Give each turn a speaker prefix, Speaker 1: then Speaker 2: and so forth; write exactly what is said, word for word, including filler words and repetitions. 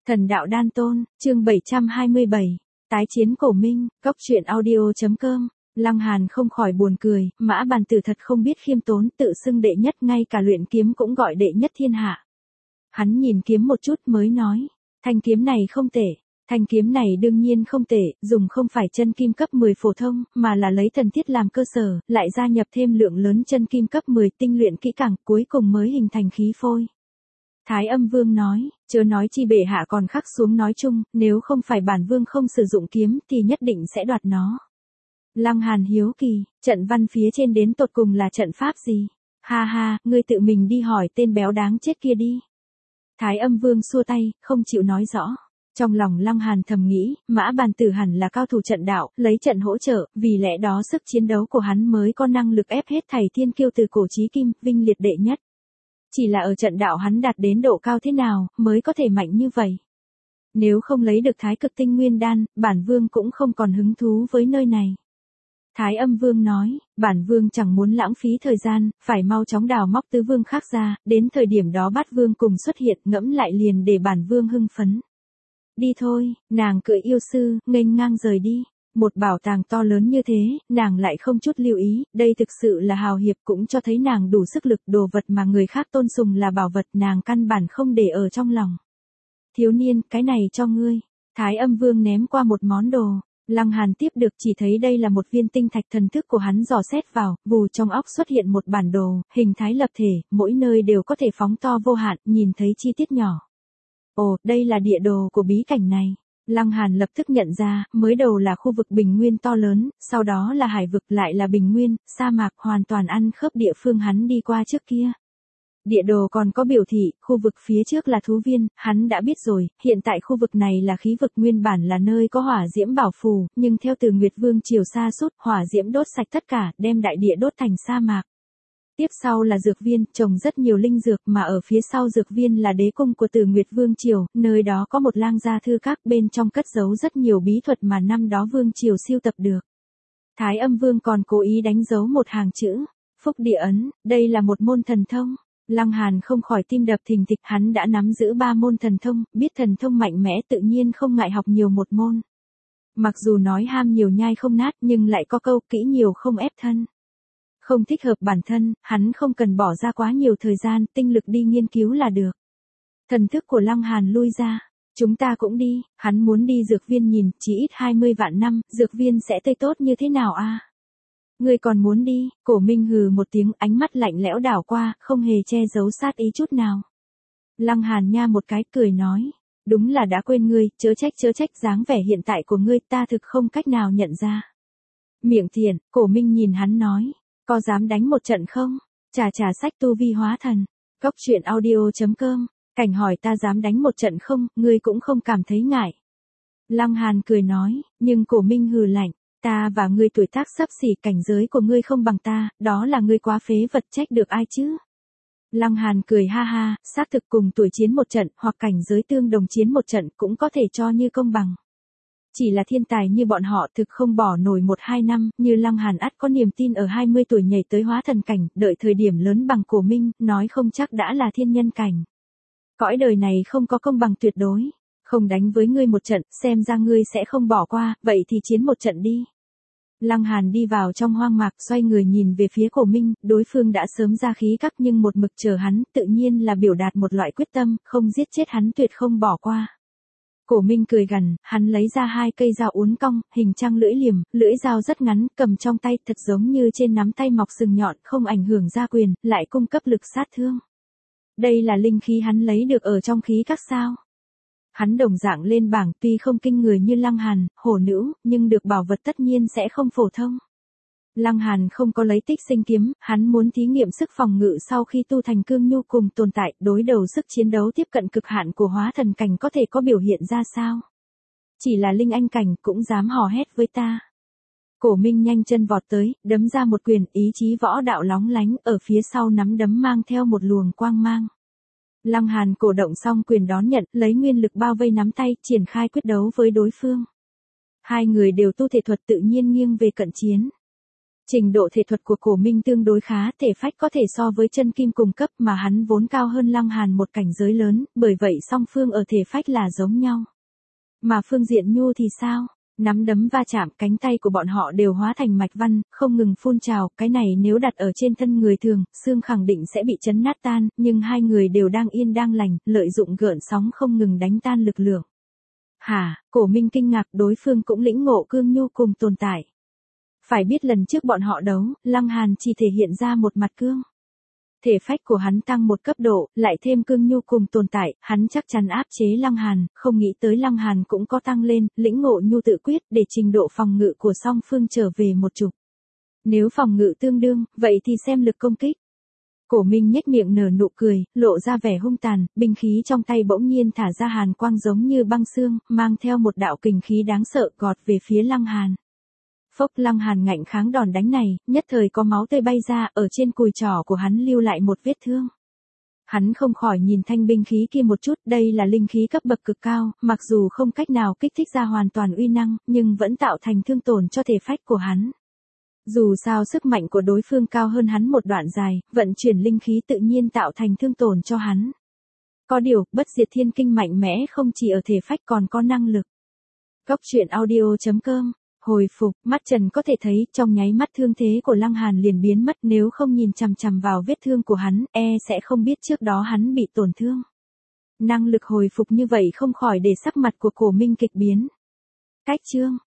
Speaker 1: Thần đạo đan tôn, chương bảy trăm hai mươi bảy, tái chiến cổ minh, cốc truyện audio.com, Lăng Hàn không khỏi buồn cười, Mã Bàn Tử thật không biết khiêm tốn, tự xưng đệ nhất, ngay cả luyện kiếm cũng gọi đệ nhất thiên hạ. Hắn nhìn kiếm một chút mới nói, thanh kiếm này không tệ. Thanh kiếm này đương nhiên không tệ, dùng không phải chân kim cấp mười phổ thông, mà là lấy thần thiết làm cơ sở, lại gia nhập thêm lượng lớn chân kim cấp mười tinh luyện kỹ càng, cuối cùng mới hình thành khí phôi. Thái Âm Vương nói, chớ nói chi bệ hạ còn khắc xuống nói chung, nếu không phải bản vương không sử dụng kiếm thì nhất định sẽ đoạt nó. Lăng Hàn hiếu kỳ, trận văn phía trên đến tột cùng là trận pháp gì? Ha ha, ngươi tự mình đi hỏi tên béo đáng chết kia đi. Thái Âm Vương xua tay, không chịu nói rõ. Trong lòng Lăng Hàn thầm nghĩ, Mã Bàn Tử hẳn là cao thủ trận đạo, lấy trận hỗ trợ, vì lẽ đó sức chiến đấu của hắn mới có năng lực ép hết thảy thiên kiêu từ cổ chí kim, vinh liệt đệ nhất. Chỉ là ở trận đạo hắn đạt đến độ cao thế nào, mới có thể mạnh như vậy. Nếu không lấy được Thái Cực Tinh Nguyên Đan, bản vương cũng không còn hứng thú với nơi này. Thái Âm Vương nói, bản vương chẳng muốn lãng phí thời gian, phải mau chóng đào móc tứ vương khác ra, đến thời điểm đó Bát Vương cùng xuất hiện, ngẫm lại liền để bản vương hưng phấn. Đi thôi, nàng cưỡi yêu sư, nghênh ngang rời đi. Một bảo tàng to lớn như thế, nàng lại không chút lưu ý, đây thực sự là hào hiệp, cũng cho thấy nàng đủ sức lực, đồ vật mà người khác tôn sùng là bảo vật, nàng căn bản không để ở trong lòng. Thiếu niên, cái này cho ngươi. Thái Âm Vương ném qua một món đồ. Lăng Hàn tiếp được, chỉ thấy đây là một viên tinh thạch, thần thức của hắn dò xét vào, vù trong óc xuất hiện một bản đồ, hình thái lập thể, mỗi nơi đều có thể phóng to vô hạn, nhìn thấy chi tiết nhỏ. Ồ, đây là địa đồ của bí cảnh này. Lăng Hàn lập tức nhận ra, mới đầu là khu vực bình nguyên to lớn, sau đó là hải vực, lại là bình nguyên, sa mạc, hoàn toàn ăn khớp địa phương hắn đi qua trước kia. Địa đồ còn có biểu thị, khu vực phía trước là thú viên, hắn đã biết rồi, hiện tại khu vực này là khí vực, nguyên bản là nơi có hỏa diễm bảo phù, nhưng theo từ Nguyệt Vương triều sa sút, hỏa diễm đốt sạch tất cả, đem đại địa đốt thành sa mạc. Tiếp sau là dược viên, trồng rất nhiều linh dược, mà ở phía sau dược viên là đế cung của Từ Nguyệt Vương triều, nơi đó có một lang gia thư các, bên trong cất giấu rất nhiều bí thuật mà năm đó Vương triều siêu tập được. Thái Âm Vương còn cố ý đánh dấu một hàng chữ, Phúc Địa Ấn, đây là một môn thần thông. Lăng Hàn không khỏi tim đập thình thịch, hắn đã nắm giữ ba môn thần thông, biết thần thông mạnh mẽ tự nhiên không ngại học nhiều một môn. Mặc dù nói ham nhiều nhai không nát, nhưng lại có câu kỹ nhiều không ép thân. Không thích hợp bản thân, hắn không cần bỏ ra quá nhiều thời gian, tinh lực đi nghiên cứu là được. Thần thức của Lăng Hàn lui ra. Chúng ta cũng đi, hắn muốn đi dược viên nhìn, chỉ ít hai mươi vạn năm, dược viên sẽ tươi tốt như thế nào a? Ngươi còn muốn đi? Cổ Minh hừ một tiếng, ánh mắt lạnh lẽo đảo qua, không hề che giấu sát ý chút nào. Lăng Hàn nha một cái, cười nói, đúng là đã quên ngươi, chớ trách chớ trách, dáng vẻ hiện tại của ngươi ta thực không cách nào nhận ra. Miệng thiện, Cổ Minh nhìn hắn nói, có dám đánh một trận không? Trà trà sách tu vi hóa thần. Cốc truyện audio.com, cảnh hỏi ta dám đánh một trận không, ngươi cũng không cảm thấy ngại. Lăng Hàn cười nói, nhưng Cổ Minh hừ lạnh, ta và ngươi tuổi tác xấp xỉ, cảnh giới của ngươi không bằng ta, đó là ngươi quá phế vật, trách được ai chứ? Lăng Hàn cười ha ha, xác thực cùng tuổi chiến một trận, hoặc cảnh giới tương đồng chiến một trận cũng có thể cho như công bằng. Chỉ là thiên tài như bọn họ thực không bỏ nổi một hai năm, như Lăng Hàn ắt có niềm tin ở hai mươi tuổi nhảy tới hóa thần cảnh, đợi thời điểm lớn bằng Cổ Minh, nói không chắc đã là thiên nhân cảnh. Cõi đời này không có công bằng tuyệt đối, không đánh với ngươi một trận, xem ra ngươi sẽ không bỏ qua, vậy thì chiến một trận đi. Lăng Hàn đi vào trong hoang mạc, xoay người nhìn về phía Cổ Minh, đối phương đã sớm ra khí các nhưng một mực chờ hắn, tự nhiên là biểu đạt một loại quyết tâm, không giết chết hắn tuyệt không bỏ qua. Cổ Minh cười gằn, hắn lấy ra hai cây dao uốn cong, hình trăng lưỡi liềm, lưỡi dao rất ngắn, cầm trong tay, thật giống như trên nắm tay mọc sừng nhọn, không ảnh hưởng gia quyền, lại cung cấp lực sát thương. Đây là linh khí hắn lấy được ở trong khí các sao? Hắn đồng dạng lên bảng, tuy không kinh người như Lăng Hàn, hổ nữ, nhưng được bảo vật tất nhiên sẽ không phổ thông. Lăng Hàn không có lấy tích sinh kiếm, hắn muốn thí nghiệm sức phòng ngự sau khi tu thành cương nhu cùng tồn tại, đối đầu sức chiến đấu tiếp cận cực hạn của hóa thần cảnh có thể có biểu hiện ra sao. Chỉ là linh anh cảnh cũng dám hò hét với ta. Cổ Minh nhanh chân vọt tới, đấm ra một quyền, ý chí võ đạo lóng lánh, ở phía sau nắm đấm mang theo một luồng quang mang. Lăng Hàn cổ động xong quyền đón nhận, lấy nguyên lực bao vây nắm tay, triển khai quyết đấu với đối phương. Hai người đều tu thể thuật tự nhiên nghiêng về cận chiến. Trình độ thể thuật của Cổ Minh tương đối khá, thể phách có thể so với chân kim cùng cấp mà hắn vốn cao hơn Lăng Hàn một cảnh giới lớn, bởi vậy song phương ở thể phách là giống nhau. Mà phương diện nhu thì sao? Nắm đấm va chạm, cánh tay của bọn họ đều hóa thành mạch văn, không ngừng phun trào, cái này nếu đặt ở trên thân người thường, xương khẳng định sẽ bị chấn nát tan, nhưng hai người đều đang yên đang lành, lợi dụng gợn sóng không ngừng đánh tan lực lượng. Hả, Cổ Minh kinh ngạc, đối phương cũng lĩnh ngộ cương nhu cùng tồn tại. Phải biết lần trước bọn họ đấu, Lăng Hàn chỉ thể hiện ra một mặt cương. Thể phách của hắn tăng một cấp độ, lại thêm cương nhu cùng tồn tại, hắn chắc chắn áp chế Lăng Hàn, không nghĩ tới Lăng Hàn cũng có tăng lên, lĩnh ngộ nhu tự quyết để trình độ phòng ngự của song phương trở về một chục. Nếu phòng ngự tương đương, vậy thì xem lực công kích. Cổ Minh nhếch miệng nở nụ cười, lộ ra vẻ hung tàn, binh khí trong tay bỗng nhiên thả ra hàn quang giống như băng xương, mang theo một đạo kình khí đáng sợ gọt về phía Lăng Hàn. Phốc, Lăng Hàn ngạnh kháng đòn đánh này, nhất thời có máu tươi bay ra, ở trên cùi trỏ của hắn lưu lại một vết thương. Hắn không khỏi nhìn thanh binh khí kia một chút, đây là linh khí cấp bậc cực cao, mặc dù không cách nào kích thích ra hoàn toàn uy năng, nhưng vẫn tạo thành thương tổn cho thể phách của hắn. Dù sao sức mạnh của đối phương cao hơn hắn một đoạn dài, vận chuyển linh khí tự nhiên tạo thành thương tổn cho hắn. Có điều, bất diệt thiên kinh mạnh mẽ không chỉ ở thể phách còn có năng lực. Góc truyện audio chấm com Hồi phục, mắt Trần có thể thấy, trong nháy mắt thương thế của Lăng Hàn liền biến mất, nếu không nhìn chằm chằm vào vết thương của hắn, e sẽ không biết trước đó hắn bị tổn thương. Năng lực hồi phục như vậy không khỏi để sắc mặt của Cổ Minh kịch biến. Cách chương